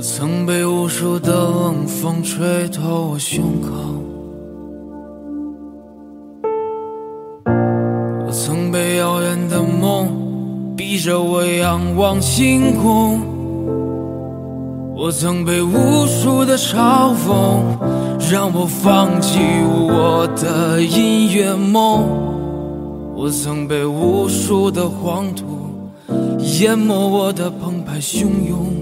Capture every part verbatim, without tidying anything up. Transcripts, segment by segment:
曾被无数的冷风吹透我胸口，我曾被遥远的梦逼着我仰望星空，我曾被无数的嘲讽让我放弃我的音乐梦，我曾被无数的黄土淹没我的澎湃汹涌。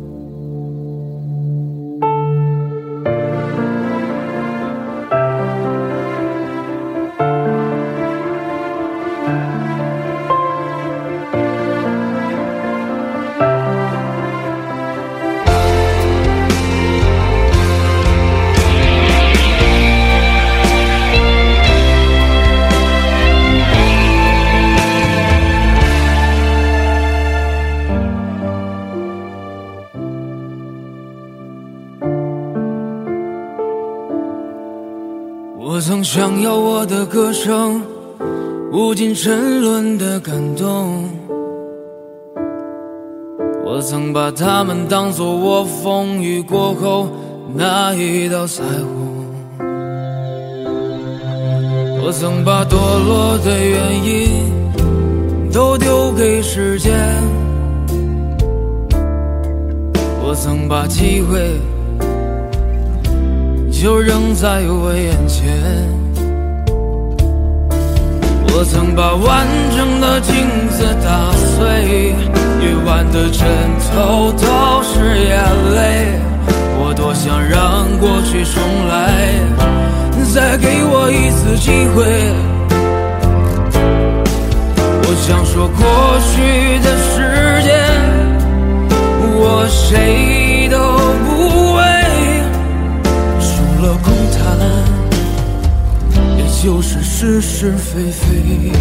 我曾想要我的歌声无尽沉沦的感动，我曾把它们当作我风雨过后那一道彩虹，我曾把堕落的原因都丢给时间，我曾把机会就扔在我眼前，我曾把完整的镜子打碎，夜晚的枕头都是眼泪，我多想让过去重来，再给我一次机会，我想说过去的时间我谁都不为，除了空谈，也就是是是非非。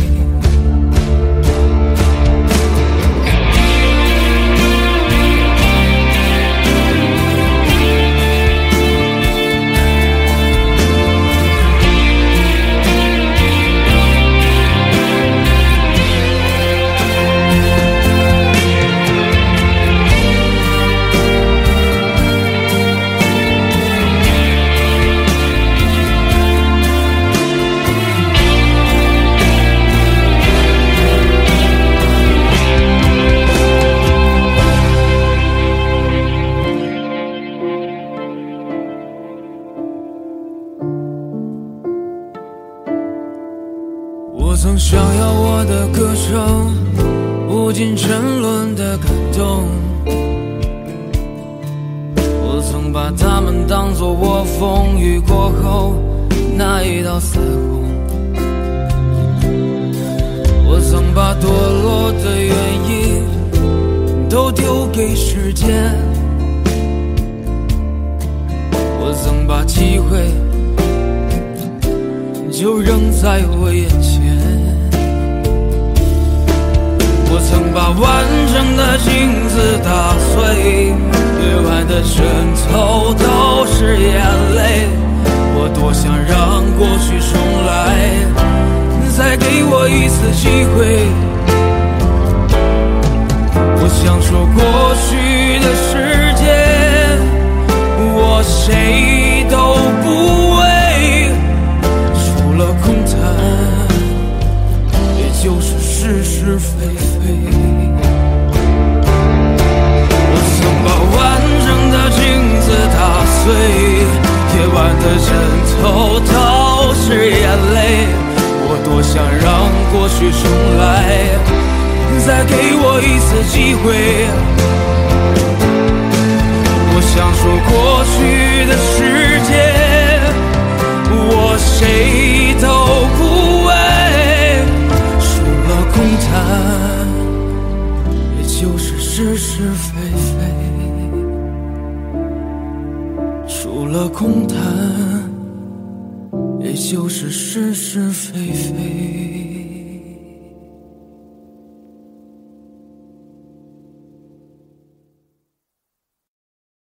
我曾想要我的歌声无尽沉沦的感动，我曾把它们当作我风雨过后那一道彩虹，我曾把堕落的原因都丢给时间，我曾把机会就扔在我眼前，我曾把完整的镜子打碎，夜晚的枕头都是眼泪，我多想让过去重来，再给我一次机会，我想说过去的时间我谁都不为，除了空谈，也就是是是非非。我曾把完整的镜子打碎，夜晚的枕头都是眼泪，我多想让过去重来，再给我一次机会，我想说过去的时间我谁都不为，除了空谈，也就是是是非非，除了空谈，也就是是是非非。